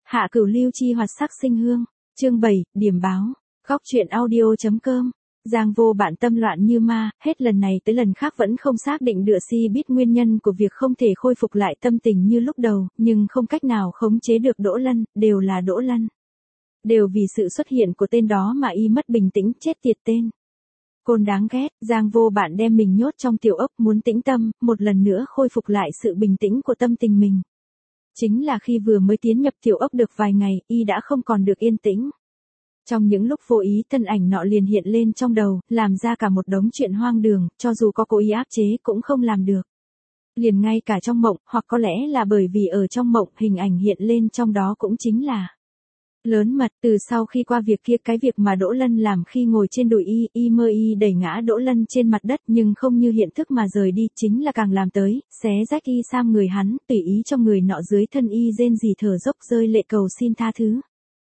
Hạ Cửu Lưu chi hoạt sắc sinh hương, chương 7, điểm báo, góc truyện audio.com. Giang Vô Bạn tâm loạn như ma, hết lần này tới lần khác vẫn không xác định được biết nguyên nhân của việc không thể khôi phục lại tâm tình như lúc đầu, nhưng không cách nào khống chế được Đỗ Lân, đều là Đỗ Lân. Đều vì sự xuất hiện của tên đó mà y mất bình tĩnh, chết tiệt tên. Côn đáng ghét, Giang Vô Bạn đem mình nhốt trong tiểu ốc muốn tĩnh tâm, một lần nữa khôi phục lại sự bình tĩnh của tâm tình mình. Chính là khi vừa mới tiến nhập tiểu ốc được vài ngày, y đã không còn được yên tĩnh. Trong những lúc vô ý thân ảnh nọ liền hiện lên trong đầu, làm ra cả một đống chuyện hoang đường, cho dù có cố ý áp chế cũng không làm được. Liền ngay cả trong mộng, hoặc có lẽ là bởi vì ở trong mộng hình ảnh hiện lên trong đó cũng chính là lớn mật. Từ sau khi qua việc kia, cái việc mà Đỗ Lân làm khi ngồi trên đùi y mơ y đẩy ngã Đỗ Lân trên mặt đất nhưng không như hiện thức mà rời đi, chính là càng làm tới, xé rách y sang người hắn, tùy ý trong người nọ dưới thân y rên rỉ thở dốc rơi lệ cầu xin tha thứ.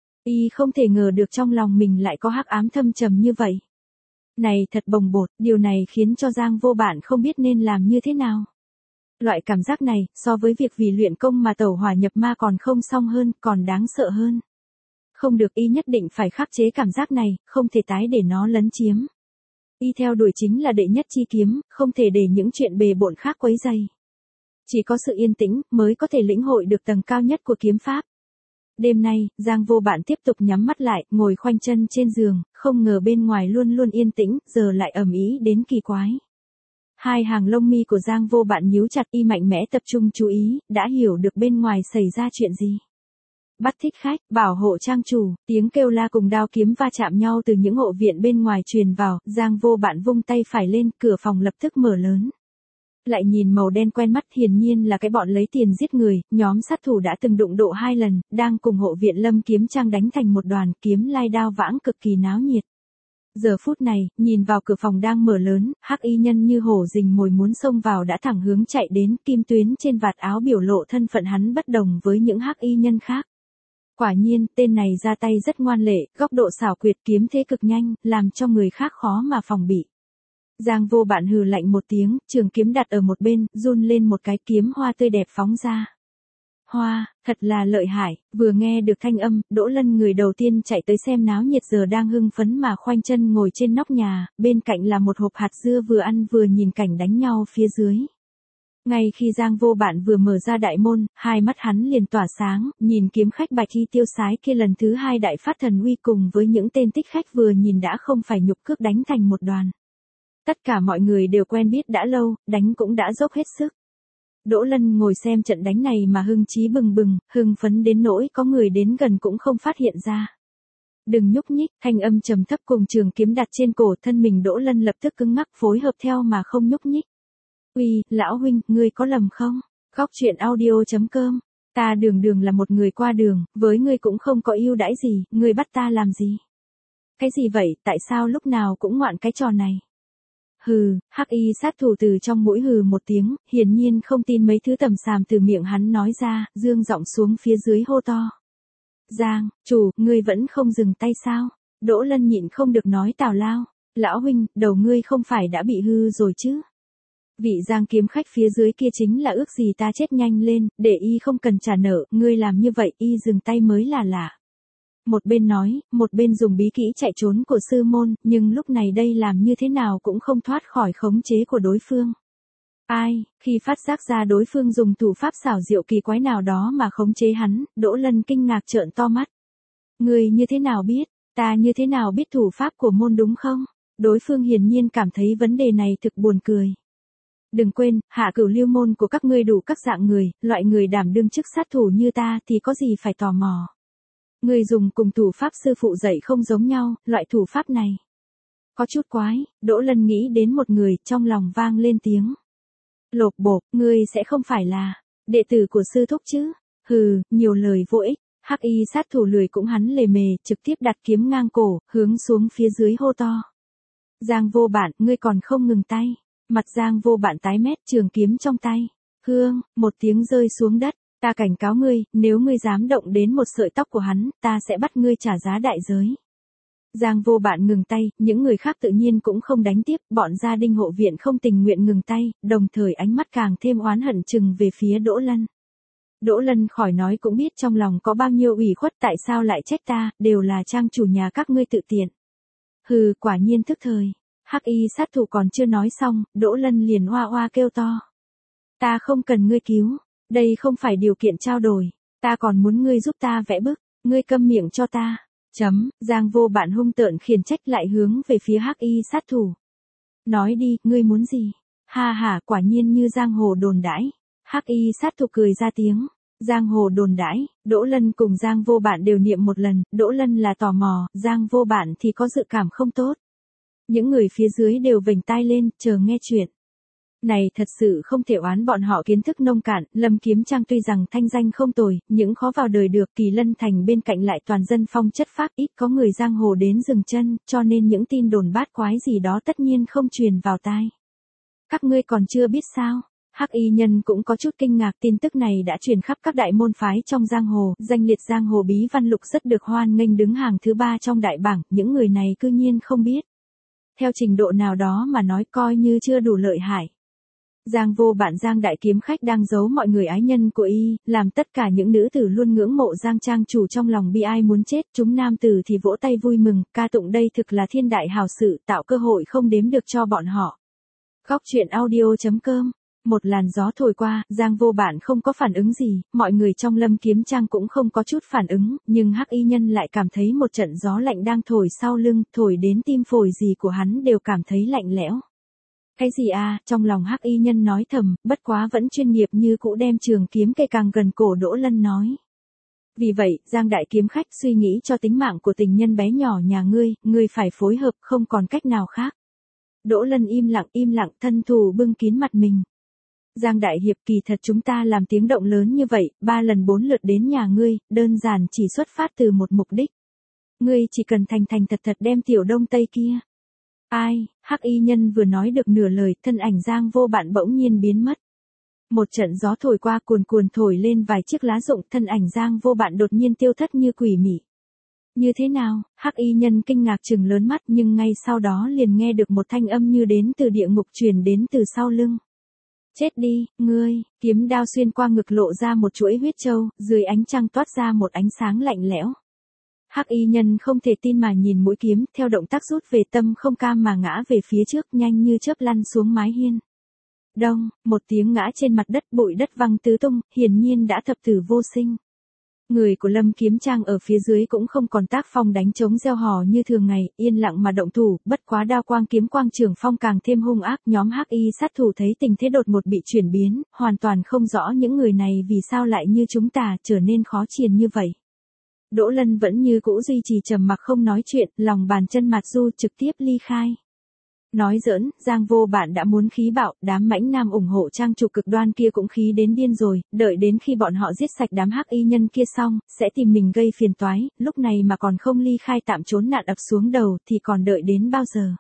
Y không thể ngờ được trong lòng mình lại có hắc ám thâm trầm như vậy. Này thật bồng bột, điều này khiến cho Giang Vô Bạn không biết nên làm như thế nào. Loại cảm giác này, so với việc vì luyện công mà tẩu hỏa nhập ma còn không xong hơn, còn đáng sợ hơn. Không được, y nhất định phải khắc chế cảm giác này, không thể tái để nó lấn chiếm. Y theo đuổi chính là đệ nhất chi kiếm, không thể để những chuyện bề bộn khác quấy rầy. Chỉ có sự yên tĩnh mới có thể lĩnh hội được tầng cao nhất của kiếm pháp. Đêm nay, Giang Vô Bạn tiếp tục nhắm mắt lại, ngồi khoanh chân trên giường, không ngờ bên ngoài luôn luôn yên tĩnh, giờ lại ầm ĩ đến kỳ quái. Hai hàng lông mi của Giang Vô Bạn nhíu chặt, y mạnh mẽ tập trung chú ý, đã hiểu được bên ngoài xảy ra chuyện gì. Bắt thích khách, bảo hộ trang chủ, tiếng kêu la cùng đao kiếm va chạm nhau từ những hộ viện bên ngoài truyền vào, Giang Vô Bạn vung tay phải lên, cửa phòng lập tức mở lớn. Lại nhìn màu đen quen mắt, hiển nhiên là cái bọn lấy tiền giết người, nhóm sát thủ đã từng đụng độ 2 lần, đang cùng hộ viện Lâm Kiếm Trang đánh thành một đoàn, kiếm lai đao vãng cực kỳ náo nhiệt. Giờ phút này, nhìn vào cửa phòng đang mở lớn, hắc y nhân như hổ rình mồi muốn xông vào đã thẳng hướng chạy đến, kim tuyến trên vạt áo biểu lộ thân phận hắn bất đồng với những hắc y nhân khác. Quả nhiên, tên này ra tay rất ngoan lệ, góc độ xảo quyệt, kiếm thế cực nhanh, làm cho người khác khó mà phòng bị. Giang Vô Bạn hừ lạnh một tiếng, trường kiếm đặt ở một bên, run lên một cái, kiếm hoa tươi đẹp phóng ra. Hoa, thật là lợi hại, vừa nghe được thanh âm, Đỗ Lân người đầu tiên chạy tới xem náo nhiệt giờ đang hưng phấn mà khoanh chân ngồi trên nóc nhà, bên cạnh là một hộp hạt dưa vừa ăn vừa nhìn cảnh đánh nhau phía dưới. Ngay khi Giang Vô Bạn vừa mở ra đại môn, hai mắt hắn liền tỏa sáng, nhìn kiếm khách bạch y tiêu sái kia lần thứ 2 đại phát thần uy cùng với những tên thích khách vừa nhìn đã không phải nhục cước đánh thành một đoàn. Tất cả mọi người đều quen biết đã lâu, đánh cũng đã dốc hết sức. Đỗ Lân ngồi xem trận đánh này mà hưng chí bừng bừng, hưng phấn đến nỗi có người đến gần cũng không phát hiện ra. Đừng nhúc nhích, thanh âm trầm thấp cùng trường kiếm đặt trên cổ, thân mình Đỗ Lân lập tức cứng ngắc phối hợp theo mà không nhúc nhích. Uy, lão huynh, ngươi có lầm không? Góc truyện audio.com. Ta đường là một người qua đường, với ngươi cũng không có ưu đãi gì, ngươi bắt ta làm gì? Cái gì vậy, tại sao lúc nào cũng ngoạn cái trò này? Hừ, hắc y sát thủ từ trong mũi hừ một tiếng, hiển nhiên không tin mấy thứ tầm xàm từ miệng hắn nói ra, dương giọng xuống phía dưới hô to. Giang, chủ, ngươi vẫn không dừng tay sao? Đỗ Lân nhịn không được nói tào lao. Lão huynh, đầu ngươi không phải đã bị hư rồi chứ? Vị Giang kiếm khách phía dưới kia chính là ước gì ta chết nhanh lên, để y không cần trả nợ, ngươi làm như vậy y dừng tay mới là lạ. Một bên nói, một bên dùng bí kỹ chạy trốn của sư môn, nhưng lúc này đây làm như thế nào cũng không thoát khỏi khống chế của đối phương. Ai, khi phát giác ra đối phương dùng thủ pháp xảo diệu kỳ quái nào đó mà khống chế hắn, Đỗ Lân kinh ngạc trợn to mắt. Ngươi như thế nào biết, ta như thế nào biết thủ pháp của môn đúng không? Đối phương hiển nhiên cảm thấy vấn đề này thực buồn cười. Đừng quên, Hạ Cửu Lưu môn của các ngươi đủ các dạng người, loại người đảm đương chức sát thủ như ta thì có gì phải tò mò. Người dùng cùng thủ pháp sư phụ dạy không giống nhau, loại thủ pháp này có chút quái. Đỗ Lân nghĩ đến một người, trong lòng vang lên tiếng lộp bộp, ngươi sẽ không phải là đệ tử của sư thúc chứ? Hừ, nhiều lời vô ích. Hắc y sát thủ lười cũng hắn lề mề, trực tiếp đặt kiếm ngang cổ, hướng xuống phía dưới hô to. Giang Vô Bạn, ngươi còn không ngừng tay. Mặt Giang Vô Bạn tái mét, trường kiếm trong tay. Hương, một tiếng rơi xuống đất. Ta cảnh cáo ngươi, nếu ngươi dám động đến một sợi tóc của hắn, ta sẽ bắt ngươi trả giá đại giới. Giang Vô Bạn ngừng tay, những người khác tự nhiên cũng không đánh tiếp, bọn gia đình hộ viện không tình nguyện ngừng tay, đồng thời ánh mắt càng thêm oán hận chừng về phía Đỗ Lân. Đỗ Lân khỏi nói cũng biết trong lòng có bao nhiêu ủy khuất, tại sao lại trách ta, đều là trang chủ nhà các ngươi tự tiện. Hừ, quả nhiên thức thời. Hắc y sát thủ còn chưa nói xong, Đỗ Lân liền oa oa kêu to. Ta không cần ngươi cứu, đây không phải điều kiện trao đổi, ta còn muốn ngươi giúp ta vẽ bức, ngươi câm miệng cho ta. Giang Vô Bạn hung tợn khiển trách lại hướng về phía Hắc y sát thủ. Nói đi, ngươi muốn gì? Ha ha, quả nhiên như giang hồ đồn đãi. Hắc y sát thủ cười ra tiếng. Giang hồ đồn đãi, Đỗ Lân cùng Giang Vô Bạn đều niệm một lần, Đỗ Lân là tò mò, Giang Vô Bạn thì có dự cảm không tốt. Những người phía dưới đều vểnh tai lên, chờ nghe chuyện. Này thật sự không thể oán bọn họ kiến thức nông cạn, Lâm Kiếm Trang tuy rằng thanh danh không tồi, những khó vào đời được, Kỳ Lân Thành bên cạnh lại toàn dân phong chất phác, ít có người giang hồ đến dừng chân, cho nên những tin đồn bát quái gì đó tất nhiên không truyền vào tai. Các ngươi còn chưa biết sao? Hắc y nhân cũng có chút kinh ngạc, tin tức này đã truyền khắp các đại môn phái trong giang hồ, danh liệt giang hồ bí văn lục rất được hoan nghênh đứng hàng thứ 3 trong đại bảng, những người này cư nhiên không biết. Theo trình độ nào đó mà nói coi như chưa đủ lợi hại. Giang Vô Bạn Giang đại kiếm khách đang giấu mọi người ái nhân của y, làm tất cả những nữ tử luôn ngưỡng mộ Giang trang chủ trong lòng bi ai muốn chết, chúng nam tử thì vỗ tay vui mừng, ca tụng đây thực là thiên đại hào sự, tạo cơ hội không đếm được cho bọn họ. Góc truyện audio.com. Một làn gió thổi qua, Giang Vô Bạn không có phản ứng gì, mọi người trong Lâm Kiếm Trang cũng không có chút phản ứng, nhưng Hắc y nhân lại cảm thấy một trận gió lạnh đang thổi sau lưng, thổi đến tim phổi gì của hắn đều cảm thấy lạnh lẽo. Cái gì à, trong lòng Hắc y nhân nói thầm, bất quá vẫn chuyên nghiệp như cũ đem trường kiếm kề càng gần cổ Đỗ Lân nói. Vì vậy, Giang đại kiếm khách suy nghĩ cho tính mạng của tình nhân bé nhỏ nhà ngươi phải phối hợp, không còn cách nào khác. Đỗ Lân im lặng, thân thủ bưng kín mặt mình. Giang đại hiệp, kỳ thật chúng ta làm tiếng động lớn như vậy, 3 lần 4 lượt đến nhà ngươi, đơn giản chỉ xuất phát từ một mục đích. Ngươi chỉ cần thành thật đem tiểu Đông Tây kia. Ai? Hắc y nhân vừa nói được nửa lời, thân ảnh Giang Vô Bạn bỗng nhiên biến mất. Một trận gió thổi qua cuồn thổi lên vài chiếc lá rụng, thân ảnh Giang Vô Bạn đột nhiên tiêu thất như quỷ mị. Như thế nào? Hắc y nhân kinh ngạc trừng lớn mắt, nhưng ngay sau đó liền nghe được một thanh âm như đến từ địa ngục truyền đến từ sau lưng. Chết đi, ngươi! Kiếm đao xuyên qua ngực lộ ra một chuỗi huyết châu, dưới ánh trăng toát ra một ánh sáng lạnh lẽo. Hắc y nhân không thể tin mà nhìn mũi kiếm, theo động tác rút về tâm không cam mà ngã về phía trước, nhanh như chớp lăn xuống mái hiên. Đông, một tiếng ngã trên mặt đất, bụi đất văng tứ tung, hiển nhiên đã thập tử vô sinh. Người của Lâm Kiếm Trang ở phía dưới cũng không còn tác phong đánh trống reo hò như thường ngày, yên lặng mà động thủ, bất quá đao quang kiếm quang trường phong càng thêm hung ác. Nhóm Hắc y sát thủ thấy tình thế đột ngột bị chuyển biến, hoàn toàn không rõ những người này vì sao lại như chúng ta trở nên khó triền như vậy. Đỗ Lân vẫn như cũ duy trì trầm mặc không nói chuyện, lòng bàn chân mặt du trực tiếp ly khai. Nói giỡn, Giang Vô Bạn đã muốn khí bạo, đám mãnh nam ủng hộ trang chủ cực đoan kia cũng khí đến điên rồi, đợi đến khi bọn họ giết sạch đám Hắc y nhân kia xong, sẽ tìm mình gây phiền toái, lúc này mà còn không ly khai tạm trốn nạn ập xuống đầu thì còn đợi đến bao giờ.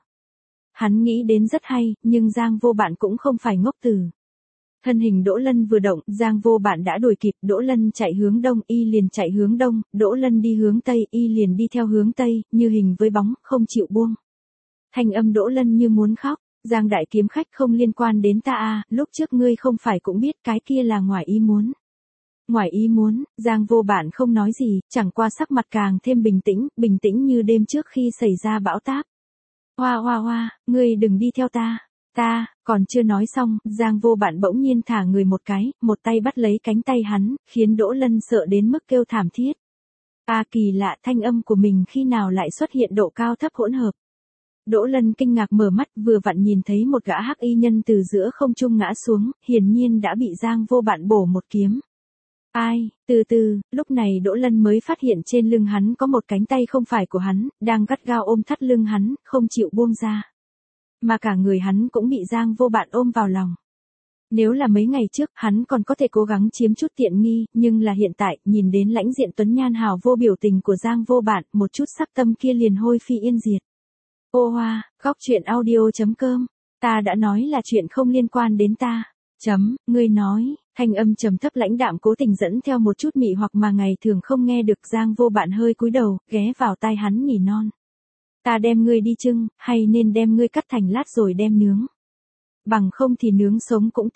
Hắn nghĩ đến rất hay, nhưng Giang Vô Bạn cũng không phải ngốc tử. Thân hình Đỗ Lân vừa động, Giang Vô Bạn đã đuổi kịp, Đỗ Lân chạy hướng đông, y liền chạy hướng đông, Đỗ Lân đi hướng tây, y liền đi theo hướng tây, như hình với bóng, không chịu buông. Thanh âm Đỗ Lân như muốn khóc, Giang đại kiếm khách không liên quan đến ta à, lúc trước ngươi không phải cũng biết cái kia là ngoài ý muốn. Ngoài ý muốn, Giang Vô Bạn không nói gì, chẳng qua sắc mặt càng thêm bình tĩnh như đêm trước khi xảy ra bão táp. Hoa, ngươi đừng đi theo ta. Còn chưa nói xong, Giang Vô Bạn bỗng nhiên thả người một cái, một tay bắt lấy cánh tay hắn, khiến Đỗ Lân sợ đến mức kêu thảm thiết. Kỳ lạ, thanh âm của mình khi nào lại xuất hiện độ cao thấp hỗn hợp. Đỗ Lân kinh ngạc mở mắt, vừa vặn nhìn thấy một gã Hắc y nhân từ giữa không trung ngã xuống, hiển nhiên đã bị Giang Vô Bạn bổ một kiếm. Từ từ, lúc này Đỗ Lân mới phát hiện trên lưng hắn có một cánh tay không phải của hắn, đang gắt gao ôm thắt lưng hắn, không chịu buông ra. Mà cả người hắn cũng bị Giang Vô Bạn ôm vào lòng. Nếu là mấy ngày trước, hắn còn có thể cố gắng chiếm chút tiện nghi, nhưng là hiện tại, nhìn đến lãnh diện tuấn nhan hào vô biểu tình của Giang Vô Bạn, một chút sắc tâm kia liền hôi phi yên diệt. Ô hoa, góc truyện audio.com, ta đã nói là chuyện không liên quan đến ta. Ngươi nói, thanh âm trầm thấp lãnh đạm cố tình dẫn theo một chút mị hoặc mà ngày thường không nghe được. Giang Vô Bạn hơi cúi đầu, ghé vào tai hắn nỉ non. Ta đem ngươi đi chưng, hay nên đem ngươi cắt thành lát rồi đem nướng. Bằng không thì nướng sống cũng tốt.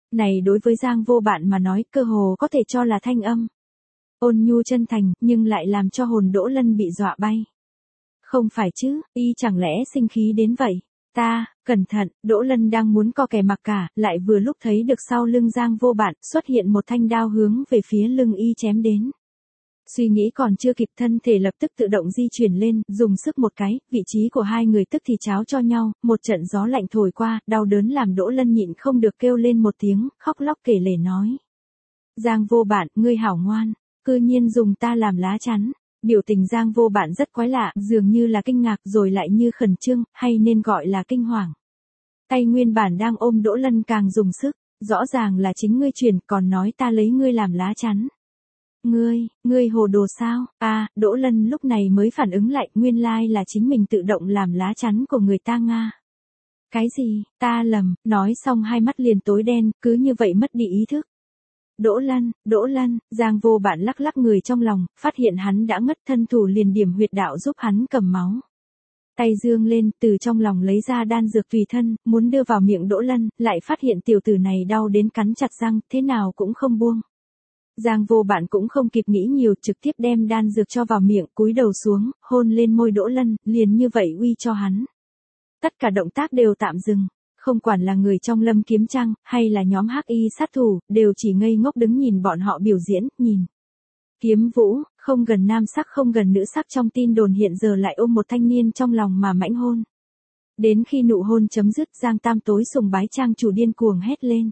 Này đối với Giang Vô Bạn mà nói cơ hồ có thể cho là thanh âm ôn nhu chân thành, nhưng lại làm cho hồn Đỗ Lân bị dọa bay. Không phải chứ, y chẳng lẽ sinh khí đến vậy? Ta, cẩn thận, Đỗ Lân đang muốn co kè mặc cả, lại vừa lúc thấy được sau lưng Giang Vô Bạn xuất hiện một thanh đao hướng về phía lưng y chém đến. Suy nghĩ còn chưa kịp, thân thể lập tức tự động di chuyển lên, dùng sức một cái, vị trí của hai người tức thì cháo cho nhau, một trận gió lạnh thổi qua, đau đớn làm Đỗ Lân nhịn không được kêu lên một tiếng, khóc lóc kể lể nói. Giang Vô Bạn, ngươi hảo ngoan, cư nhiên dùng ta làm lá chắn. Biểu tình Giang Vô Bạn rất quái lạ, dường như là kinh ngạc rồi lại như khẩn trương, hay nên gọi là kinh hoàng. Tay nguyên bản đang ôm Đỗ Lân càng dùng sức, rõ ràng là chính ngươi chuyển, còn nói ta lấy ngươi làm lá chắn. Ngươi hồ đồ sao? À, Đỗ Lân lúc này mới phản ứng lại, nguyên lai là chính mình tự động làm lá chắn của người ta Nga. Cái gì, ta lầm, nói xong hai mắt liền tối đen, cứ như vậy mất đi ý thức. Đỗ Lân, Giang Vô Bạn lắc lắc người trong lòng, phát hiện hắn đã ngất, thân thủ liền điểm huyệt đạo giúp hắn cầm máu. Tay dương lên, từ trong lòng lấy ra đan dược tùy thân, muốn đưa vào miệng Đỗ Lân, lại phát hiện tiểu tử này đau đến cắn chặt răng, thế nào cũng không buông. Giang Vô Bạn cũng không kịp nghĩ nhiều, trực tiếp đem đan dược cho vào miệng, cúi đầu xuống, hôn lên môi Đỗ Lân, liền như vậy uy cho hắn. Tất cả động tác đều tạm dừng. Không quản là người trong Lâm Kiếm Trang, hay là nhóm hắc y sát thủ, đều chỉ ngây ngốc đứng nhìn bọn họ biểu diễn, nhìn. Kiếm Vũ, không gần nam sắc không gần nữ sắc, trong tin đồn hiện giờ lại ôm một thanh niên trong lòng mà mãnh hôn. Đến khi nụ hôn chấm dứt, Giang Tam tối sùng bái trang chủ điên cuồng hét lên.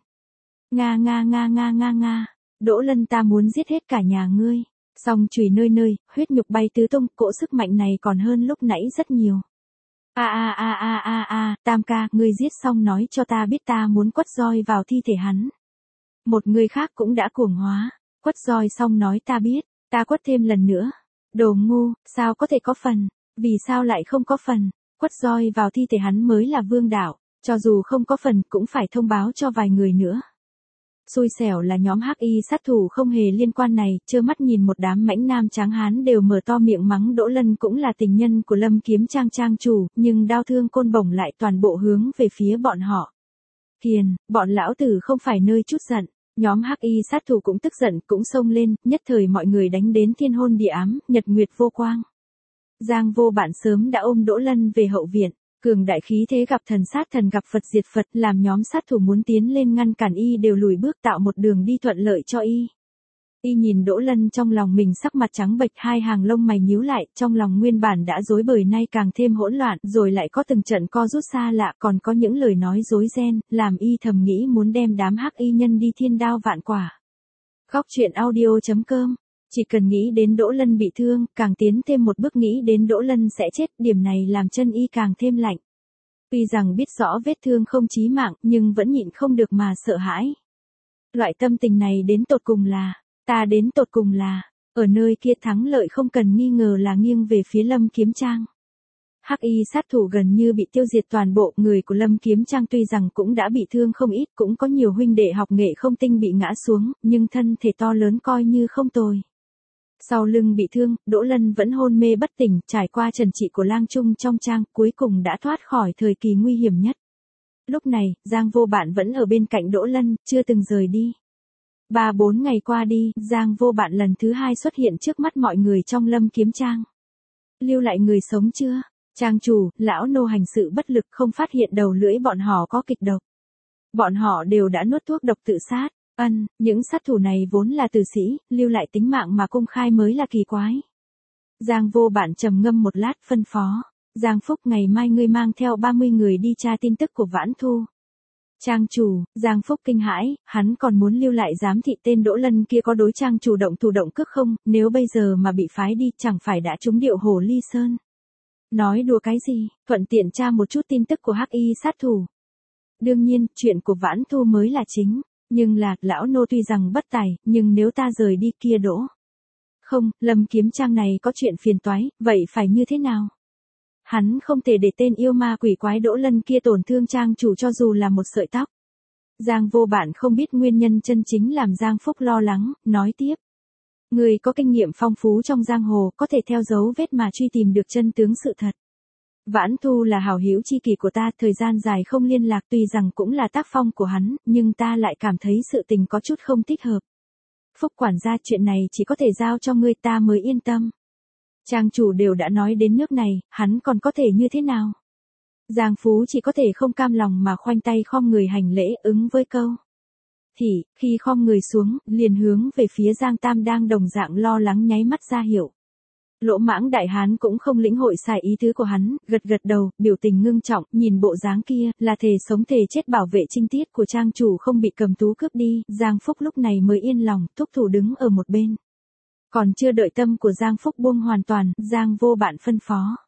Nga, Đỗ Lân, ta muốn giết hết cả nhà ngươi. Song chùy nơi nơi, huyết nhục bay tứ tung, cỗ sức mạnh này còn hơn lúc nãy rất nhiều. Tam ca, ngươi giết xong nói cho ta biết, ta muốn quất roi vào thi thể hắn. Một người khác cũng đã cuồng hóa, quất roi xong nói ta biết, ta quất thêm lần nữa. Đồ ngu, sao có thể có phần, vì sao lại không có phần, quất roi vào thi thể hắn mới là vương đạo, cho dù không có phần cũng phải thông báo cho vài người nữa. Xui xẻo là nhóm hắc y sát thủ không hề liên quan này, trơ mắt nhìn một đám mãnh nam tráng hán đều mở to miệng mắng Đỗ Lân cũng là tình nhân của Lâm Kiếm Trang trang chủ, nhưng đao thương côn bổng lại toàn bộ hướng về phía bọn họ. Hiền, bọn lão tử không phải nơi chút giận, nhóm hắc y sát thủ cũng tức giận, cũng xông lên, nhất thời mọi người đánh đến thiên hôn địa ám, nhật nguyệt vô quang. Giang Vô Bạn sớm đã ôm Đỗ Lân về hậu viện. Cường đại khí thế gặp thần sát thần gặp Phật diệt Phật, làm nhóm sát thủ muốn tiến lên ngăn cản y đều lùi bước, tạo một đường đi thuận lợi cho y. Y nhìn Đỗ Lân trong lòng mình sắc mặt trắng bệch, hai hàng lông mày nhíu lại, trong lòng nguyên bản đã rối bời nay càng thêm hỗn loạn, rồi lại có từng trận co rút xa lạ, còn có những lời nói dối ren, làm y thầm nghĩ muốn đem đám hắc y nhân đi thiên đao vạn quả. Góc truyện audio.com. Chỉ cần nghĩ đến Đỗ Lân bị thương, càng tiến thêm một bước nghĩ đến Đỗ Lân sẽ chết, điểm này làm chân y càng thêm lạnh. Tuy rằng biết rõ vết thương không chí mạng, nhưng vẫn nhịn không được mà sợ hãi. Loại tâm tình này đến tột cùng là, ở nơi kia thắng lợi không cần nghi ngờ là nghiêng về phía Lâm Kiếm Trang. Hắc y sát thủ gần như bị tiêu diệt toàn bộ, người của Lâm Kiếm Trang tuy rằng cũng đã bị thương không ít, cũng có nhiều huynh đệ học nghệ không tinh bị ngã xuống, nhưng thân thể to lớn coi như không tồi. Sau lưng bị thương, Đỗ Lân vẫn hôn mê bất tỉnh, trải qua trần trị của lang trung trong trang, cuối cùng đã thoát khỏi thời kỳ nguy hiểm nhất. Lúc này, Giang Vô Bạn vẫn ở bên cạnh Đỗ Lân, chưa từng rời đi. 3-4 ngày qua đi, Giang Vô Bạn lần thứ hai xuất hiện trước mắt mọi người trong Lâm Kiếm Trang. Lưu lại người sống chưa? Trang chủ, lão nô hành sự bất lực không phát hiện đầu lưỡi bọn họ có kịch độc. Bọn họ đều đã nuốt thuốc độc tự sát. Những sát thủ này vốn là tử sĩ, lưu lại tính mạng mà công khai mới là kỳ quái. Giang Vô Bạn trầm ngâm một lát phân phó. Giang Phúc, ngày mai ngươi mang theo 30 người đi tra tin tức của Vãn Thu. Trang chủ, Giang Phúc kinh hãi, hắn còn muốn lưu lại giám thị tên Đỗ Lân kia có đối trang chủ động thủ động cước không, nếu bây giờ mà bị phái đi chẳng phải đã trúng điệu Hồ Ly Sơn. Nói đùa cái gì, thuận tiện tra một chút tin tức của hắc y sát thủ. Đương nhiên, chuyện của Vãn Thu mới là chính. Nhưng là, lão nô tuy rằng bất tài, nhưng nếu ta rời đi kia Đỗ. Không, Lâm Kiếm Trang này có chuyện phiền toái, vậy phải như thế nào? Hắn không thể để tên yêu ma quỷ quái Đỗ Lân kia tổn thương trang chủ cho dù là một sợi tóc. Giang Vô Bạn không biết nguyên nhân chân chính làm Giang Phúc lo lắng, nói tiếp. Người có kinh nghiệm phong phú trong giang hồ, có thể theo dấu vết mà truy tìm được chân tướng sự thật. Vãn Thu là hảo hữu chi kỷ của ta, thời gian dài không liên lạc tuy rằng cũng là tác phong của hắn, nhưng ta lại cảm thấy sự tình có chút không thích hợp. Phúc quản gia, chuyện này chỉ có thể giao cho ngươi ta mới yên tâm. Trang chủ đều đã nói đến nước này, hắn còn có thể như thế nào? Giang Phú chỉ có thể không cam lòng mà khoanh tay khom người hành lễ ứng với câu. Thì, khi khom người xuống, liền hướng về phía Giang Tam đang đồng dạng lo lắng nháy mắt ra hiệu. Lỗ Mãng đại hán cũng không lĩnh hội sai ý tứ của hắn, gật gật đầu, biểu tình ngưng trọng, nhìn bộ dáng kia, là thề sống thề chết bảo vệ trinh tiết của trang chủ không bị cầm tú cướp đi, Giang Phúc lúc này mới yên lòng, thúc thủ đứng ở một bên. Còn chưa đợi tâm của Giang Phúc buông hoàn toàn, Giang Vô Bạn phân phó.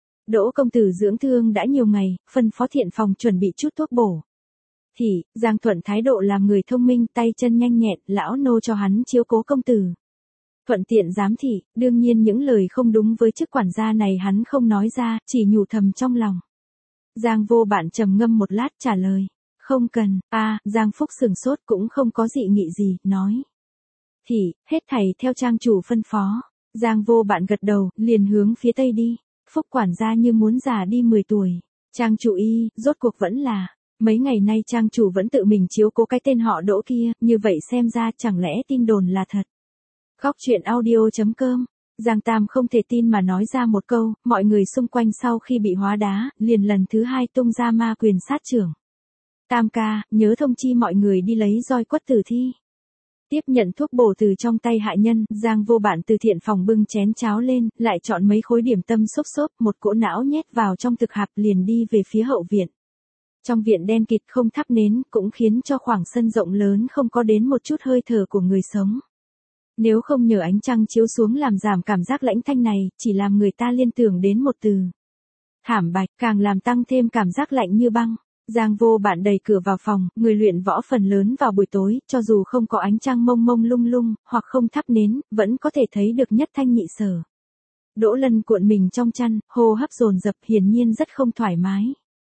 Đỗ công tử dưỡng thương đã nhiều ngày, phân phó Thiện phòng chuẩn bị chút thuốc bổ. Thì, Giang Thuận thái độ làm người thông minh, tay chân nhanh nhẹn, lão nô cho hắn chiếu cố công tử. Thuận tiện giám thị, đương nhiên những lời không đúng với chức quản gia này hắn không nói ra, chỉ nhủ thầm trong lòng. Giang Vô Bạn trầm ngâm một lát trả lời. Không cần, Giang Phúc sừng sốt cũng không có dị nghị gì, nói. Thì, hết thảy theo trang chủ phân phó. Giang Vô Bạn gật đầu, liền hướng phía tây đi. Phúc quản gia như muốn già đi 10 tuổi. Trang chủ y, rốt cuộc vẫn là. Mấy ngày nay trang chủ vẫn tự mình chiếu cố cái tên họ Đỗ kia, như vậy xem ra chẳng lẽ tin đồn là thật. Góc truyện audio.com. Giang Tam không thể tin mà nói ra một câu, mọi người xung quanh sau khi bị hóa đá, liền lần thứ 2 tung ra ma quyền sát trưởng. Tam ca, nhớ thông chi mọi người đi lấy roi quất tử thi. Tiếp nhận thuốc bổ từ trong tay hạ nhân, Giang Vô Bạn từ Thiện phòng bưng chén cháo lên, lại chọn mấy khối điểm tâm xốp, một cỗ não nhét vào trong thực hạp liền đi về phía hậu viện. Trong viện đen kịt không thắp nến, cũng khiến cho khoảng sân rộng lớn không có đến một chút hơi thở của người sống. Nếu không nhờ ánh trăng chiếu xuống làm giảm cảm giác lãnh thanh này, chỉ làm người ta liên tưởng đến một từ. Thảm bạch, càng làm tăng thêm cảm giác lạnh như băng. Giang Vô Bạn đẩy cửa vào phòng, người luyện võ phần lớn vào buổi tối, cho dù không có ánh trăng mông mông lung lung, hoặc không thắp nến, vẫn có thể thấy được nhất thanh nhị sở. Đỗ Lân cuộn mình trong chăn, hô hấp dồn dập, hiển nhiên rất không thoải mái.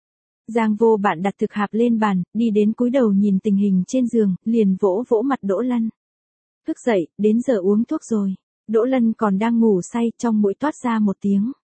Giang Vô Bạn đặt thực hạp lên bàn, đi đến cúi đầu nhìn tình hình trên giường, liền vỗ vỗ mặt Đỗ Lân. Thức dậy, đến giờ uống thuốc rồi. Đỗ Lân còn đang ngủ say, trong mũi toát ra một tiếng.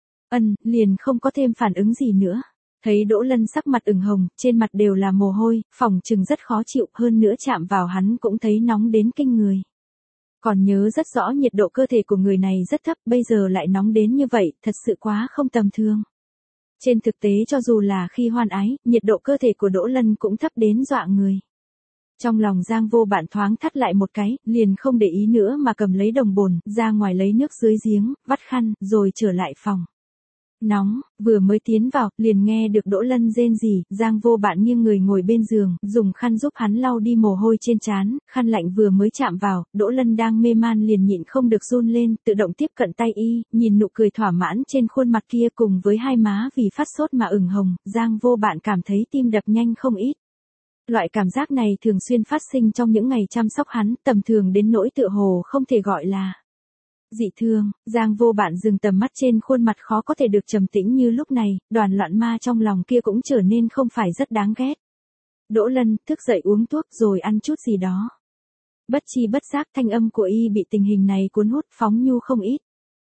Liền không có thêm phản ứng gì nữa. Thấy Đỗ Lân sắc mặt ửng hồng, trên mặt đều là mồ hôi, phòng trừng rất khó chịu, hơn nữa chạm vào hắn cũng thấy nóng đến kinh người. Còn nhớ rất rõ nhiệt độ cơ thể của người này rất thấp, bây giờ lại nóng đến như vậy, thật sự quá không tầm thường. Trên thực tế cho dù là khi hoan ái, nhiệt độ cơ thể của Đỗ Lân cũng thấp đến dọa người. Trong lòng Giang Vô Bạn thoáng thắt lại một cái, liền không để ý nữa mà cầm lấy đồng bồn, ra ngoài lấy nước dưới giếng, vắt khăn, rồi trở lại phòng. Nóng, vừa mới tiến vào, liền nghe được Đỗ Lân rên rỉ, Giang Vô Bạn nghiêng người ngồi bên giường, dùng khăn giúp hắn lau đi mồ hôi trên trán, khăn lạnh vừa mới chạm vào, Đỗ Lân đang mê man liền nhịn không được run lên, tự động tiếp cận tay y, nhìn nụ cười thỏa mãn trên khuôn mặt kia cùng với hai má vì phát sốt mà ửng hồng, Giang Vô Bạn cảm thấy tim đập nhanh không ít. Loại cảm giác này thường xuyên phát sinh trong những ngày chăm sóc hắn, tầm thường đến nỗi tựa hồ không thể gọi là dị thương. Giang Vô Bạn dừng tầm mắt trên khuôn mặt khó có thể được trầm tĩnh như lúc này, đoàn loạn ma trong lòng kia cũng trở nên không phải rất đáng ghét. Đỗ Lân, thức dậy uống thuốc rồi ăn chút gì đó. Bất chi bất giác thanh âm của y bị tình hình này cuốn hút phóng nhu không ít.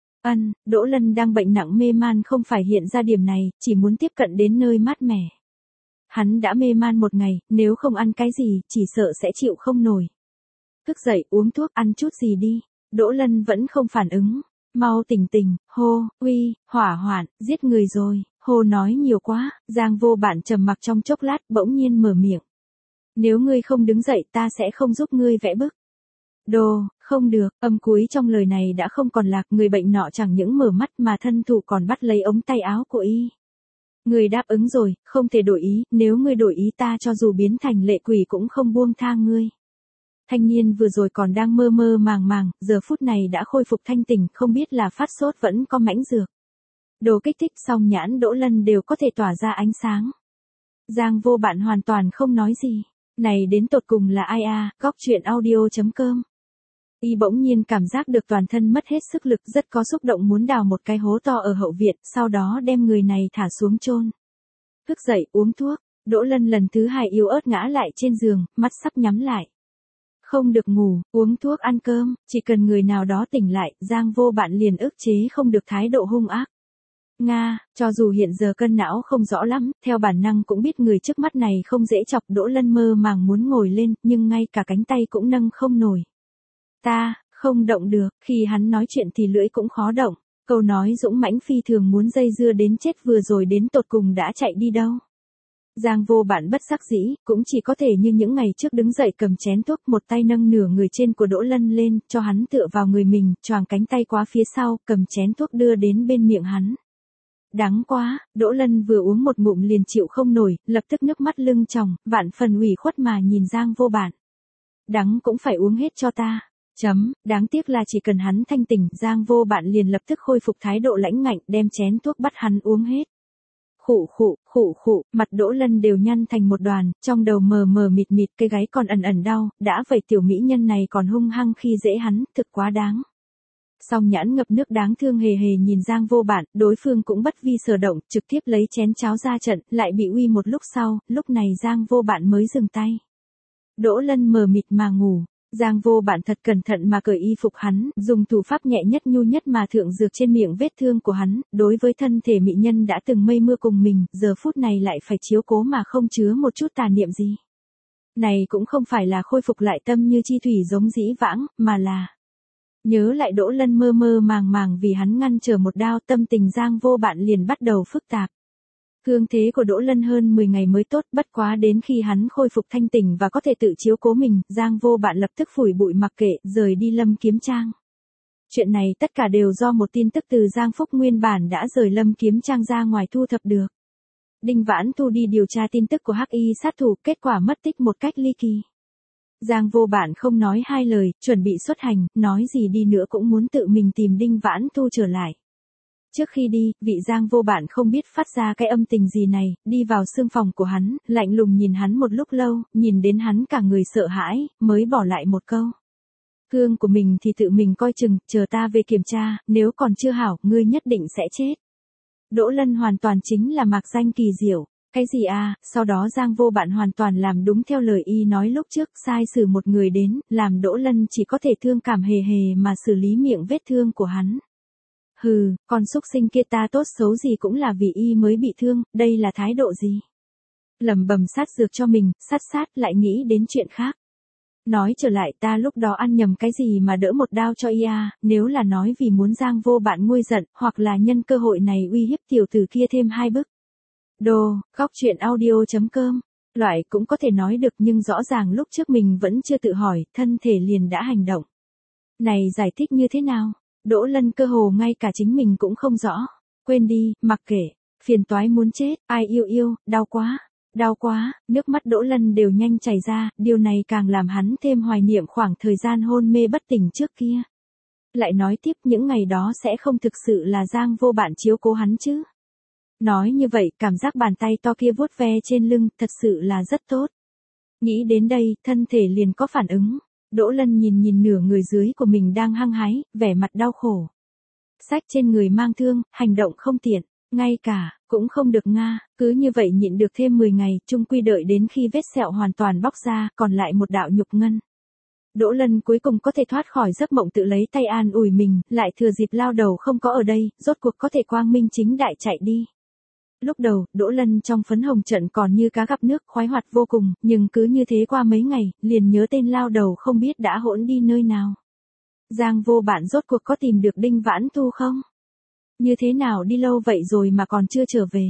Đỗ Lân đang bệnh nặng mê man không phải hiện ra điểm này, chỉ muốn tiếp cận đến nơi mát mẻ. Hắn đã mê man một ngày, nếu không ăn cái gì, chỉ sợ sẽ chịu không nổi. Thức dậy uống thuốc, ăn chút gì đi. Đỗ Lân vẫn không phản ứng. Mau tỉnh tỉnh, hô, uy, hỏa hoạn, giết người rồi, hô nói nhiều quá. Giang Vô Bạn trầm mặc trong chốc lát bỗng nhiên mở miệng. Nếu ngươi không đứng dậy ta sẽ không giúp ngươi vẽ bức. Không được, âm cuối trong lời này đã không còn lạc, người bệnh nọ chẳng những mở mắt mà thân thủ còn bắt lấy ống tay áo của y. Ngươi đáp ứng rồi, không thể đổi ý, nếu ngươi đổi ý ta cho dù biến thành lệ quỷ cũng không buông tha ngươi. Thanh niên vừa rồi còn đang mơ mơ màng màng, giờ phút này đã khôi phục thanh tỉnh, không biết là phát sốt vẫn có mãnh dược. Đồ kích thích song nhãn Đỗ Lân đều có thể tỏa ra ánh sáng. Giang Vô Bạn hoàn toàn không nói gì. Này đến tột cùng là ai à, góc truyện audio.com. Y bỗng nhiên cảm giác được toàn thân mất hết sức lực, rất có xúc động muốn đào một cái hố to ở hậu viện, sau đó đem người này thả xuống chôn. Thức dậy uống thuốc, Đỗ Lân lần thứ 2 yếu ớt ngã lại trên giường, mắt sắp nhắm lại. Không được ngủ, uống thuốc ăn cơm, chỉ cần người nào đó tỉnh lại, Giang Vô Bạn liền ức chế không được thái độ hung ác. Nga, cho dù hiện giờ cân não không rõ lắm, theo bản năng cũng biết người trước mắt này không dễ chọc. Đỗ Lân mơ màng muốn ngồi lên, nhưng ngay cả cánh tay cũng nâng không nổi. Ta, không động được, khi hắn nói chuyện thì lưỡi cũng khó động. Câu nói dũng mãnh phi thường muốn dây dưa đến chết vừa rồi đến tột cùng đã chạy đi đâu. Giang Vô Bạn bất đắc dĩ, cũng chỉ có thể như những ngày trước đứng dậy cầm chén thuốc, một tay nâng nửa người trên của Đỗ Lân lên, cho hắn tựa vào người mình, choàng cánh tay qua phía sau, cầm chén thuốc đưa đến bên miệng hắn. Đắng quá, Đỗ Lân vừa uống một ngụm liền chịu không nổi, lập tức nước mắt lưng tròng, vạn phần ủy khuất mà nhìn Giang Vô Bạn. Đắng cũng phải uống hết cho ta. Đáng tiếc là chỉ cần hắn thanh tỉnh, Giang Vô Bạn liền lập tức khôi phục thái độ lãnh ngạnh, đem chén thuốc bắt hắn uống hết. Khụ, mặt Đỗ Lân đều nhăn thành một đoàn, trong đầu mờ mờ mịt mịt, cái gáy còn ẩn ẩn đau, đã vậy tiểu mỹ nhân này còn hung hăng khi dễ hắn, thực quá đáng. Song Nhãn ngập nước đáng thương hề hề nhìn Giang Vô Bạn, đối phương cũng bất vi sở động, trực tiếp lấy chén cháo ra trận, lại bị uy một lúc sau, lúc này Giang Vô Bạn mới dừng tay. Đỗ Lân mờ mịt mà ngủ. Giang Vô Bạn thật cẩn thận mà cởi y phục hắn, dùng thủ pháp nhẹ nhất nhu nhất mà thượng dược trên miệng vết thương của hắn, đối với thân thể mỹ nhân đã từng mây mưa cùng mình, giờ phút này lại phải chiếu cố mà không chứa một chút tà niệm gì. Này cũng không phải là khôi phục lại tâm như chi thủy giống dĩ vãng, mà là nhớ lại Đỗ Lân mơ mơ màng màng vì hắn ngăn trở một đao, tâm tình Giang Vô Bạn liền bắt đầu phức tạp. Thương thế của Đỗ Lân hơn 10 ngày mới tốt, bất quá đến khi hắn khôi phục thanh tỉnh và có thể tự chiếu cố mình, Giang Vô Bạn lập tức phủi bụi mặc kệ, rời đi Lâm Kiếm Trang. Chuyện này tất cả đều do một tin tức từ Giang Phúc nguyên bản đã rời Lâm Kiếm Trang ra ngoài thu thập được. Đinh Vãn Thu đi điều tra tin tức của Hắc Y sát thủ, kết quả mất tích một cách ly kỳ. Giang Vô Bạn không nói hai lời, chuẩn bị xuất hành, nói gì đi nữa cũng muốn tự mình tìm Đinh Vãn Thu trở lại. Trước khi đi, vị Giang Vô Bạn không biết phát ra cái âm tình gì này, đi vào sương phòng của hắn, lạnh lùng nhìn hắn một lúc lâu, nhìn đến hắn cả người sợ hãi, mới bỏ lại một câu. Thương của mình thì tự mình coi chừng, chờ ta về kiểm tra, nếu còn chưa hảo, ngươi nhất định sẽ chết. Đỗ Lân hoàn toàn chính là mạc danh kỳ diệu. Cái gì à, sau đó Giang Vô Bạn hoàn toàn làm đúng theo lời y nói lúc trước, sai xử một người đến, làm Đỗ Lân chỉ có thể thương cảm hề hề mà xử lý miệng vết thương của hắn. Hừ, con xúc sinh kia ta tốt xấu gì cũng là vì y mới bị thương, đây là thái độ gì? Lẩm bẩm sát dược cho mình, sát lại nghĩ đến chuyện khác. Nói trở lại, ta lúc đó ăn nhầm cái gì mà đỡ một đao cho y à, nếu là nói vì muốn Giang Vô Bạn nguôi giận, hoặc là nhân cơ hội này uy hiếp tiểu tử kia thêm 2 bức. Góc truyện audio.com. Loại cũng có thể nói được, nhưng rõ ràng lúc trước mình vẫn chưa tự hỏi, thân thể liền đã hành động. Này giải thích như thế nào? Đỗ Lân cơ hồ ngay cả chính mình cũng không rõ. Quên đi, mặc kệ, phiền toái muốn chết, ai yêu, đau quá, nước mắt Đỗ Lân đều nhanh chảy ra, điều này càng làm hắn thêm hoài niệm khoảng thời gian hôn mê bất tỉnh trước kia. Lại nói tiếp, những ngày đó sẽ không thực sự là Giang Vô Bạn chiếu cố hắn chứ. Nói như vậy, cảm giác bàn tay to kia vuốt ve trên lưng, thật sự là rất tốt. Nghĩ đến đây, thân thể liền có phản ứng. Đỗ Lân nhìn nửa người dưới của mình đang hăng hái, vẻ mặt đau khổ. Sách trên người mang thương, hành động không tiện, ngay cả, cũng không được nga, cứ như vậy nhịn được thêm 10 ngày, chung quy đợi đến khi vết sẹo hoàn toàn bóc ra, còn lại một đạo nhục ngân. Đỗ Lân cuối cùng có thể thoát khỏi giấc mộng tự lấy tay an ủi mình, lại thừa dịp lao đầu không có ở đây, rốt cuộc có thể quang minh chính đại chạy đi. Lúc đầu, Đỗ Lân trong phấn hồng trận còn như cá gặp nước, khoái hoạt vô cùng, nhưng cứ như thế qua mấy ngày, liền nhớ tên lao đầu không biết đã hỗn đi nơi nào. Giang Vô Bạn rốt cuộc có tìm được Đinh Vãn Thu không? Như thế nào đi lâu vậy rồi mà còn chưa trở về?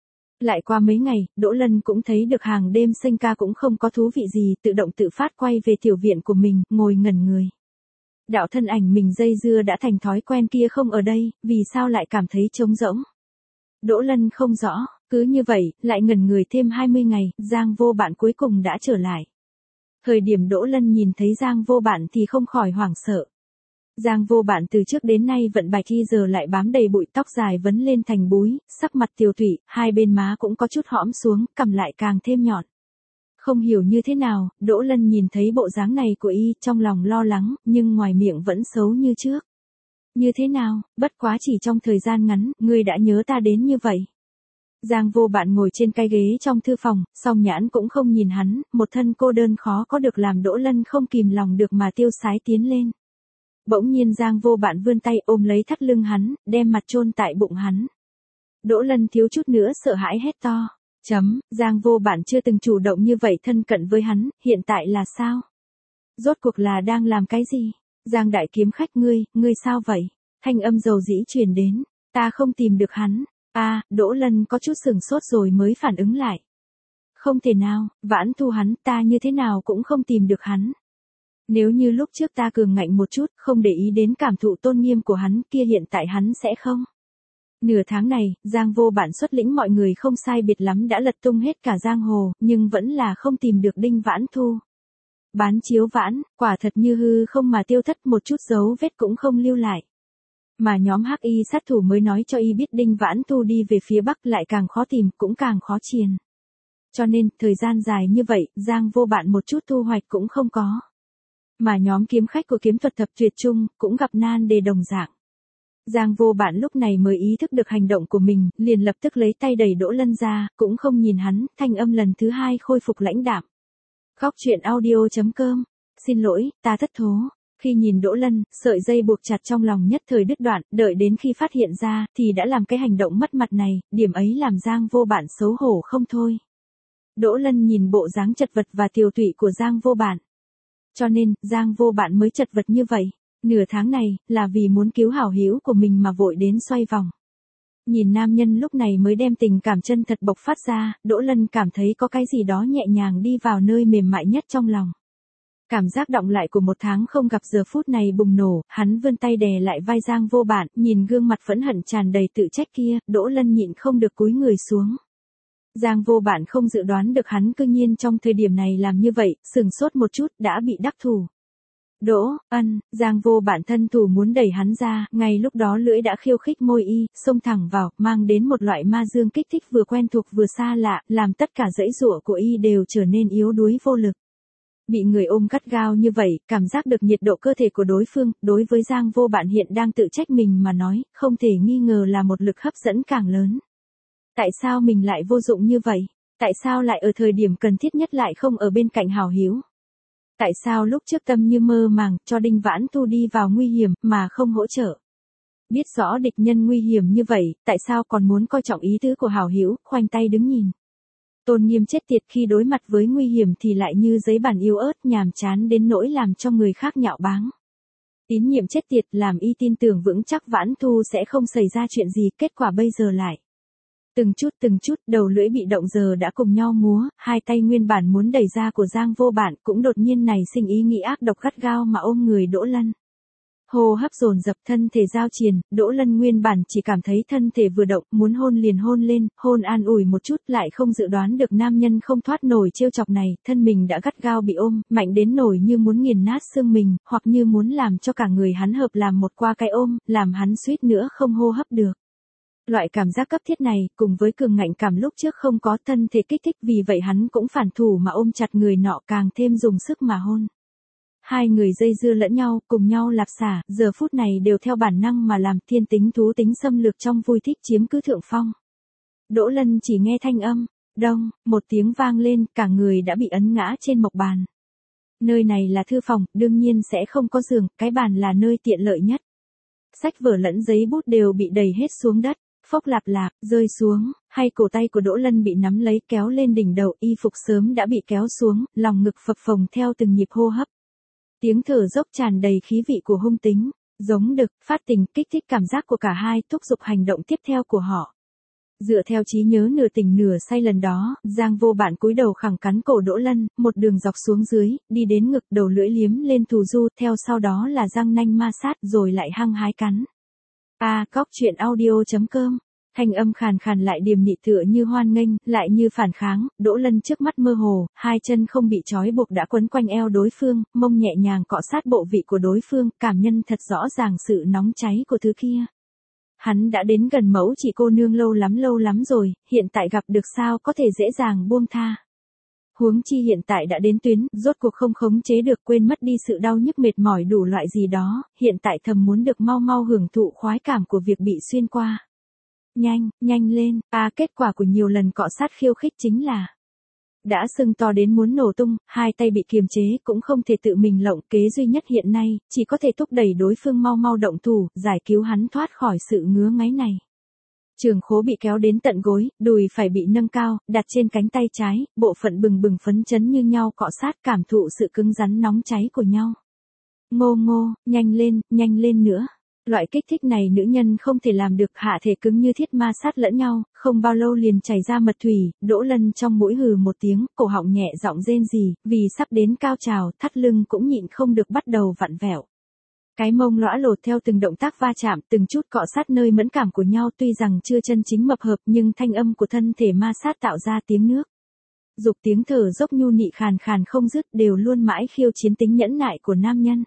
Lại qua mấy ngày, Đỗ Lân cũng thấy được hàng đêm Sinh Ca cũng không có thú vị gì, tự động tự phát quay về tiểu viện của mình, ngồi ngẩn người. Đạo thân ảnh mình dây dưa đã thành thói quen kia không ở đây, vì sao lại cảm thấy trống rỗng? Đỗ Lân không rõ, cứ như vậy, lại ngẩn người thêm 20 ngày, Giang Vô Bạn cuối cùng đã trở lại. Thời điểm Đỗ Lân nhìn thấy Giang Vô Bạn thì không khỏi hoảng sợ. Giang Vô Bạn từ trước đến nay vận bạch y giờ lại bám đầy bụi, tóc dài vấn lên thành búi, sắc mặt tiều tụy, hai bên má cũng có chút hõm xuống, cằm lại càng thêm nhọn. Không hiểu như thế nào, Đỗ Lân nhìn thấy bộ dáng này của y, trong lòng lo lắng, nhưng ngoài miệng vẫn xấu như trước. Như thế nào, bất quá chỉ trong thời gian ngắn, ngươi đã nhớ ta đến như vậy. Giang Vô Bạn ngồi trên cái ghế trong thư phòng, Song Nhãn cũng không nhìn hắn, một thân cô đơn khó có được làm Đỗ Lân không kìm lòng được mà tiêu sái tiến lên. Bỗng nhiên Giang Vô Bạn vươn tay ôm lấy thắt lưng hắn, đem mặt chôn tại bụng hắn. Đỗ Lân thiếu chút nữa sợ hãi hét to. Giang Vô Bạn chưa từng chủ động như vậy thân cận với hắn, hiện tại là sao? Rốt cuộc là đang làm cái gì? Giang đại kiếm khách ngươi sao vậy? Thanh âm dầu dĩ truyền đến, ta không tìm được hắn. Đỗ Lân có chút sừng sốt rồi mới phản ứng lại. Không thể nào, Vãn Thu hắn, ta như thế nào cũng không tìm được hắn. Nếu như lúc trước ta cường ngạnh một chút, không để ý đến cảm thụ tôn nghiêm của hắn, kia hiện tại hắn sẽ không. Nửa tháng này, Giang Vô Bạn xuất lĩnh mọi người không sai biệt lắm đã lật tung hết cả giang hồ, nhưng vẫn là không tìm được Đinh Vãn Thu. Bán chiếu vãn, quả thật như hư không mà tiêu thất, một chút dấu vết cũng không lưu lại. Mà nhóm hắc y sát thủ mới nói cho y biết Đinh Vãn Thu đi về phía Bắc lại càng khó tìm, cũng càng khó triền. Cho nên, thời gian dài như vậy, Giang Vô Bạn một chút thu hoạch cũng không có. Mà nhóm kiếm khách của kiếm thuật thập tuyệt chung, cũng gặp nan đề đồng dạng. Giang Vô Bạn lúc này mới ý thức được hành động của mình, liền lập tức lấy tay đẩy Đỗ Lân ra, cũng không nhìn hắn, thanh âm lần thứ hai khôi phục lãnh đạm. Góc truyện audio.com. Xin lỗi, ta thất thố. Khi nhìn Đỗ Lân, sợi dây buộc chặt trong lòng nhất thời đứt đoạn, đợi đến khi phát hiện ra, thì đã làm cái hành động mất mặt này, điểm ấy làm Giang Vô Bạn xấu hổ không thôi. Đỗ Lân nhìn bộ dáng chật vật và tiều tụy của Giang Vô Bạn. Cho nên, Giang Vô Bạn mới chật vật như vậy. Nửa tháng này, là vì muốn cứu hảo hữu của mình mà vội đến xoay vòng. Nhìn nam nhân lúc này mới đem tình cảm chân thật bộc phát ra, Đỗ Lân cảm thấy có cái gì đó nhẹ nhàng đi vào nơi mềm mại nhất trong lòng. Cảm giác động lại của một tháng không gặp giờ phút này bùng nổ, hắn vươn tay đè lại vai Giang Vô Bạn, nhìn gương mặt phẫn hận tràn đầy tự trách kia, Đỗ Lân nhịn không được cúi người xuống. Giang Vô Bạn không dự đoán được hắn cư nhiên trong thời điểm này làm như vậy, sừng sốt một chút đã bị đắc thủ. Giang Vô Bạn thân thủ muốn đẩy hắn ra, ngay lúc đó lưỡi đã khiêu khích môi y, xông thẳng vào, mang đến một loại ma dương kích thích vừa quen thuộc vừa xa lạ, làm tất cả dãy giụa của y đều trở nên yếu đuối vô lực. Bị người ôm gắt gao như vậy, cảm giác được nhiệt độ cơ thể của đối phương, đối với Giang Vô Bạn hiện đang tự trách mình mà nói, không thể nghi ngờ là một lực hấp dẫn càng lớn. Tại sao mình lại vô dụng như vậy? Tại sao lại ở thời điểm cần thiết nhất lại không ở bên cạnh hảo hữu? Tại sao lúc trước tâm như mơ màng, cho Đinh Vãn Thu đi vào nguy hiểm, mà không hỗ trợ? Biết rõ địch nhân nguy hiểm như vậy, tại sao còn muốn coi trọng ý tứ của hảo hữu, khoanh tay đứng nhìn? Tôn nghiêm chết tiệt khi đối mặt với nguy hiểm thì lại như giấy bản yếu ớt nhàm chán đến nỗi làm cho người khác nhạo báng. Tín nhiệm chết tiệt làm y tin tưởng vững chắc Vãn Thu sẽ không xảy ra chuyện gì, kết quả bây giờ lại. Từng chút, đầu lưỡi bị động giờ đã cùng nhau múa, hai tay nguyên bản muốn đẩy ra của Giang Vô Bạn cũng đột nhiên nảy sinh ý nghĩ ác độc gắt gao mà ôm người Đỗ Lân. Hô hấp dồn dập, thân thể giao triền, Đỗ Lân nguyên bản chỉ cảm thấy thân thể vừa động, muốn hôn liền hôn lên, hôn an ủi một chút, lại không dự đoán được nam nhân không thoát nổi trêu chọc này, thân mình đã gắt gao bị ôm, mạnh đến nổi như muốn nghiền nát xương mình, hoặc như muốn làm cho cả người hắn hợp làm một qua cái ôm, làm hắn suýt nữa không hô hấp được. Loại cảm giác cấp thiết này, cùng với cường ngạnh cảm lúc trước không có, thân thể kích thích, vì vậy hắn cũng phản thủ mà ôm chặt người nọ, càng thêm dùng sức mà hôn. Hai người dây dưa lẫn nhau, cùng nhau lạp xả, giờ phút này đều theo bản năng mà làm, thiên tính thú tính xâm lược trong vui thích chiếm cứ thượng phong. Đỗ Lân chỉ nghe thanh âm, đông, một tiếng vang lên, cả người đã bị ấn ngã trên mộc bàn. Nơi này là thư phòng, đương nhiên sẽ không có giường, cái bàn là nơi tiện lợi nhất. Sách vở lẫn giấy bút đều bị đầy hết xuống đất, phốc lạp lạp, rơi xuống, hay cổ tay của Đỗ Lân bị nắm lấy kéo lên đỉnh đầu, y phục sớm đã bị kéo xuống, lòng ngực phập phồng theo từng nhịp hô hấp. Tiếng thở dốc tràn đầy khí vị của hung tính, giống đực, phát tình, kích thích cảm giác của cả hai, thúc giục hành động tiếp theo của họ. Dựa theo trí nhớ nửa tỉnh nửa say lần đó, Giang Vô Bạn cúi đầu khẳng cắn cổ Đỗ Lân, một đường dọc xuống dưới, đi đến ngực, đầu lưỡi liếm lên thù du, theo sau đó là răng nanh ma sát, rồi lại hăng hái cắn. Góc truyện audio.com. Thanh âm khàn khàn lại điềm nị tựa như hoan nghênh, lại như phản kháng, Đỗ Lân trước mắt mơ hồ, hai chân không bị trói buộc đã quấn quanh eo đối phương, mông nhẹ nhàng cọ sát bộ vị của đối phương, cảm nhận thật rõ ràng sự nóng cháy của thứ kia. Hắn đã đến gần mẫu chị cô nương lâu lắm rồi, hiện tại gặp được sao có thể dễ dàng buông tha. Huống chi hiện tại đã đến tuyến, rốt cuộc không khống chế được, quên mất đi sự đau nhức mệt mỏi đủ loại gì đó, hiện tại thầm muốn được mau mau hưởng thụ khoái cảm của việc bị xuyên qua. Nhanh lên, kết quả của nhiều lần cọ sát khiêu khích chính là đã sưng to đến muốn nổ tung, hai tay bị kiềm chế cũng không thể tự mình lộng, kế duy nhất hiện nay, chỉ có thể thúc đẩy đối phương mau mau động thủ, giải cứu hắn thoát khỏi sự ngứa ngáy này. Trường khố bị kéo đến tận gối, đùi phải bị nâng cao, đặt trên cánh tay trái, bộ phận bừng bừng phấn chấn như nhau cọ sát cảm thụ sự cứng rắn nóng cháy của nhau. Ngô ngô, nhanh lên nữa. Loại kích thích này nữ nhân không thể làm được, hạ thể cứng như thiết ma sát lẫn nhau, không bao lâu liền chảy ra mật thủy, Đỗ Lân trong mũi hừ một tiếng, cổ họng nhẹ giọng rên rỉ, vì sắp đến cao trào, thắt lưng cũng nhịn không được bắt đầu vặn vẹo. Cái mông lõa lột theo từng động tác va chạm, từng chút cọ sát nơi mẫn cảm của nhau, tuy rằng chưa chân chính mập hợp nhưng thanh âm của thân thể ma sát tạo ra tiếng nước. Dục tiếng thở dốc nhu nị khàn khàn không dứt đều luôn mãi khiêu chiến tính nhẫn nại của nam nhân.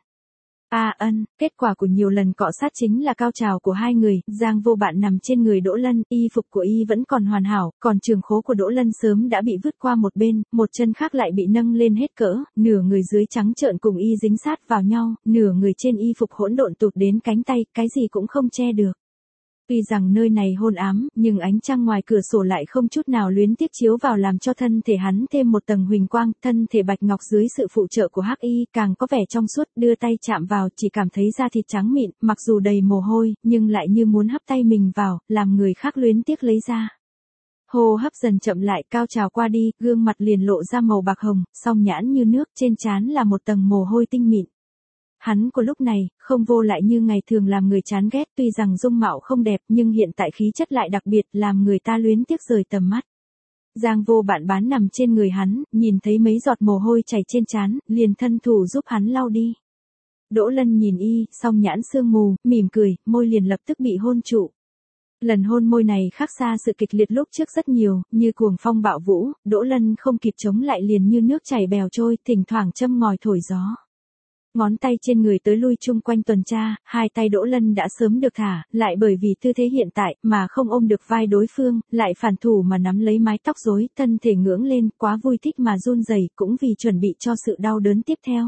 Kết quả của nhiều lần cọ sát chính là cao trào của hai người, Giang Vô Bạn nằm trên người Đỗ Lân, y phục của y vẫn còn hoàn hảo, còn trường khố của Đỗ Lân sớm đã bị vứt qua một bên, một chân khác lại bị nâng lên hết cỡ, nửa người dưới trắng trợn cùng y dính sát vào nhau, nửa người trên y phục hỗn độn tụt đến cánh tay, cái gì cũng không che được. Tuy rằng nơi này hôn ám, nhưng ánh trăng ngoài cửa sổ lại không chút nào luyến tiếc chiếu vào làm cho thân thể hắn thêm một tầng huỳnh quang, thân thể bạch ngọc dưới sự phụ trợ của hắc y càng có vẻ trong suốt, đưa tay chạm vào chỉ cảm thấy da thịt trắng mịn, mặc dù đầy mồ hôi, nhưng lại như muốn hấp tay mình vào, làm người khác luyến tiếc lấy ra. Hô hấp dần chậm lại, cao trào qua đi, gương mặt liền lộ ra màu bạc hồng, song nhãn như nước, trên trán là một tầng mồ hôi tinh mịn. Hắn của lúc này, không vô lại như ngày thường làm người chán ghét, tuy rằng dung mạo không đẹp nhưng hiện tại khí chất lại đặc biệt làm người ta luyến tiếc rời tầm mắt. Giang Vô Bạn bán nằm trên người hắn, nhìn thấy mấy giọt mồ hôi chảy trên trán, liền thân thủ giúp hắn lau đi. Đỗ Lân nhìn y, song nhãn sương mù, mỉm cười, môi liền lập tức bị hôn trụ. Lần hôn môi này khác xa sự kịch liệt lúc trước rất nhiều, như cuồng phong bạo vũ, Đỗ Lân không kịp chống lại liền như nước chảy bèo trôi, thỉnh thoảng châm ngòi thổi gió. Ngón tay trên người tới lui chung quanh tuần tra, hai tay Đỗ Lân đã sớm được thả, lại bởi vì tư thế hiện tại mà không ôm được vai đối phương, lại phản thủ mà nắm lấy mái tóc rối, thân thể ngưỡng lên, quá vui thích mà run rẩy, cũng vì chuẩn bị cho sự đau đớn tiếp theo.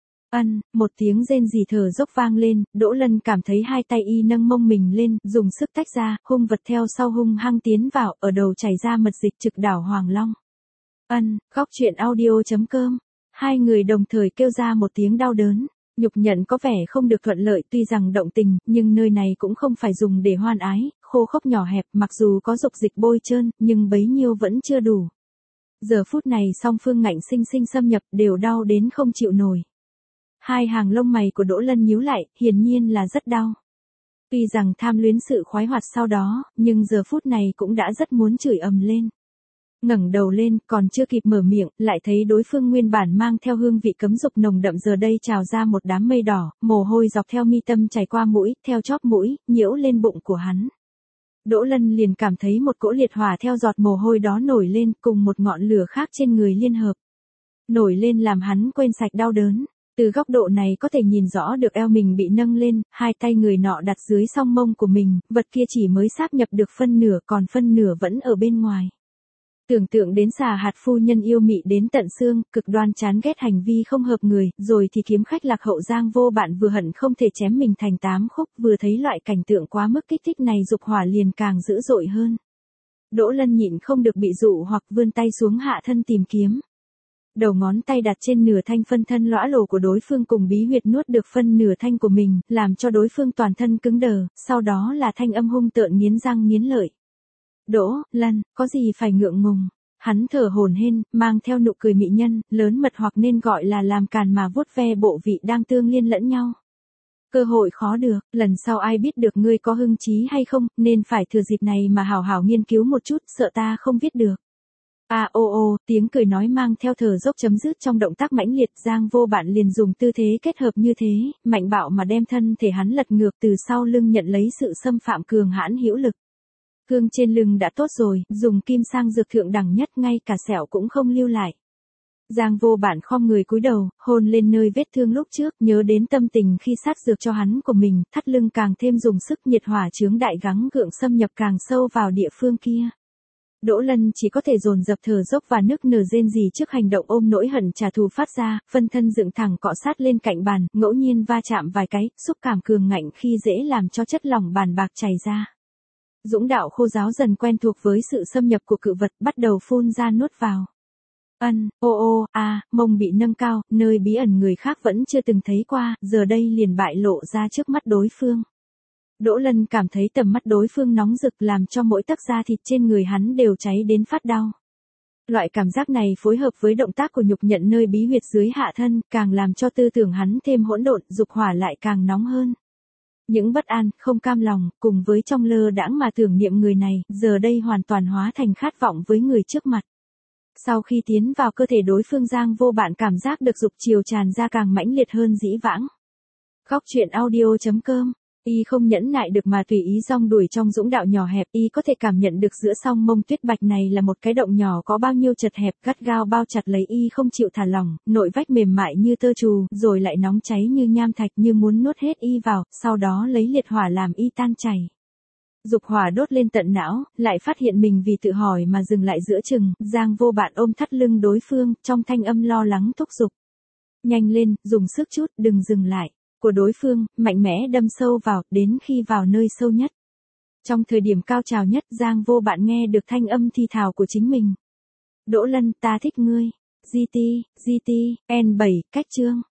Một tiếng rên rỉ thở dốc vang lên, Đỗ Lân cảm thấy hai tay y nâng mông mình lên, dùng sức tách ra, hung vật theo sau hung hăng tiến vào, ở đầu chảy ra mật dịch trực đảo Hoàng Long. Góc truyện audio.com. Hai người đồng thời kêu ra một tiếng đau đớn. Nhục nhận có vẻ không được thuận lợi, tuy rằng động tình, nhưng nơi này cũng không phải dùng để hoan ái, khô khốc nhỏ hẹp, mặc dù có dục dịch bôi trơn, nhưng bấy nhiêu vẫn chưa đủ. Giờ phút này song phương ngạnh sinh sinh xâm nhập, đều đau đến không chịu nổi. Hai hàng lông mày của Đỗ Lân nhíu lại, hiển nhiên là rất đau. Tuy rằng tham luyến sự khoái hoạt sau đó, nhưng giờ phút này cũng đã rất muốn chửi ầm lên. Ngẩng đầu lên, còn chưa kịp mở miệng, lại thấy đối phương nguyên bản mang theo hương vị cấm dục nồng đậm giờ đây trào ra một đám mây đỏ, mồ hôi dọc theo mi tâm chảy qua mũi, theo chóp mũi, nhiễu lên bụng của hắn. Đỗ Lân liền cảm thấy một cỗ liệt hỏa theo giọt mồ hôi đó nổi lên, cùng một ngọn lửa khác trên người liên hợp. Nổi lên làm hắn quên sạch đau đớn. Từ góc độ này có thể nhìn rõ được eo mình bị nâng lên, hai tay người nọ đặt dưới song mông của mình, vật kia chỉ mới sáp nhập được phân nửa, còn phân nửa vẫn ở bên ngoài. Tưởng tượng đến xà hạt phu nhân yêu mị đến tận xương, cực đoan chán ghét hành vi không hợp người, rồi thì kiếm khách lạc hậu Giang Vô Bạn vừa hận không thể chém mình thành 8 khúc, vừa thấy loại cảnh tượng quá mức kích thích này dục hỏa liền càng dữ dội hơn. Đỗ Lân nhịn không được bị dụ hoặc vươn tay xuống hạ thân tìm kiếm. Đầu ngón tay đặt trên nửa thanh phân thân lõa lồ của đối phương cùng bí huyệt nuốt được phân nửa thanh của mình, làm cho đối phương toàn thân cứng đờ, sau đó là thanh âm hung tợn nghiến răng nghiến lợi. Đỗ Lân, có gì phải ngượng ngùng? Hắn thở hổn hển, mang theo nụ cười mị nhân, lớn mật hoặc nên gọi là làm càn mà vuốt ve bộ vị đang tương liên lẫn nhau. Cơ hội khó được, lần sau ai biết được ngươi có hưng trí hay không, nên phải thừa dịp này mà hảo hảo nghiên cứu một chút, sợ ta không viết được. Tiếng cười nói mang theo thở dốc chấm dứt trong động tác mãnh liệt, Giang Vô Bạn liền dùng tư thế kết hợp như thế, mạnh bạo mà đem thân thể hắn lật ngược từ sau lưng nhận lấy sự xâm phạm cường hãn hữu lực. Cương trên lưng đã tốt rồi, dùng kim sang dược thượng đẳng nhất, ngay cả sẹo cũng không lưu lại. Giang Vô Bạn khom người cúi đầu, hôn lên nơi vết thương lúc trước, nhớ đến tâm tình khi sát dược cho hắn của mình, thắt lưng càng thêm dùng sức, nhiệt hỏa chướng đại gắng gượng xâm nhập càng sâu vào địa phương kia. Đỗ Lân chỉ có thể dồn dập thở dốc và nức nở rên rỉ trước hành động ôm nỗi hận trả thù phát ra, phân thân dựng thẳng cọ sát lên cạnh bàn, ngẫu nhiên va chạm vài cái, xúc cảm cường ngạnh khi dễ làm cho chất lỏng bàn bạc chảy ra. Dũng đạo khô giáo dần quen thuộc với sự xâm nhập của cự vật, bắt đầu phun ra nuốt vào. Mông bị nâng cao, nơi bí ẩn người khác vẫn chưa từng thấy qua, giờ đây liền bại lộ ra trước mắt đối phương. Đỗ Lân cảm thấy tầm mắt đối phương nóng rực làm cho mỗi tấc da thịt trên người hắn đều cháy đến phát đau. Loại cảm giác này phối hợp với động tác của nhục nhận nơi bí huyệt dưới hạ thân, càng làm cho tư tưởng hắn thêm hỗn độn, dục hỏa lại càng nóng hơn. Những bất an, không cam lòng, cùng với trong lơ đãng mà tưởng niệm người này, giờ đây hoàn toàn hóa thành khát vọng với người trước mặt. Sau khi tiến vào cơ thể đối phương, Giang Vô Bạn cảm giác được dục chiều tràn ra càng mãnh liệt hơn dĩ vãng. Khóc chuyện audio.com. Y không nhẫn nại được mà tùy ý rong đuổi trong dũng đạo nhỏ hẹp, y có thể cảm nhận được giữa song mông tuyết bạch này là một cái động nhỏ có bao nhiêu chật hẹp, gắt gao bao chặt lấy y không chịu thả lỏng, nội vách mềm mại như tơ trù, rồi lại nóng cháy như nham thạch, như muốn nuốt hết y vào, sau đó lấy liệt hỏa làm y tan chảy. Dục hỏa đốt lên tận não, lại phát hiện mình vì tự hỏi mà dừng lại giữa chừng, Giang Vô Bạn ôm thắt lưng đối phương, trong thanh âm lo lắng thúc giục. Nhanh lên, dùng sức chút, đừng dừng lại. Của đối phương, mạnh mẽ đâm sâu vào, đến khi vào nơi sâu nhất. Trong thời điểm cao trào nhất, Giang Vô Bạn nghe được thanh âm thì thào của chính mình. Đỗ Lân, ta thích ngươi. GT, N7, cách chương.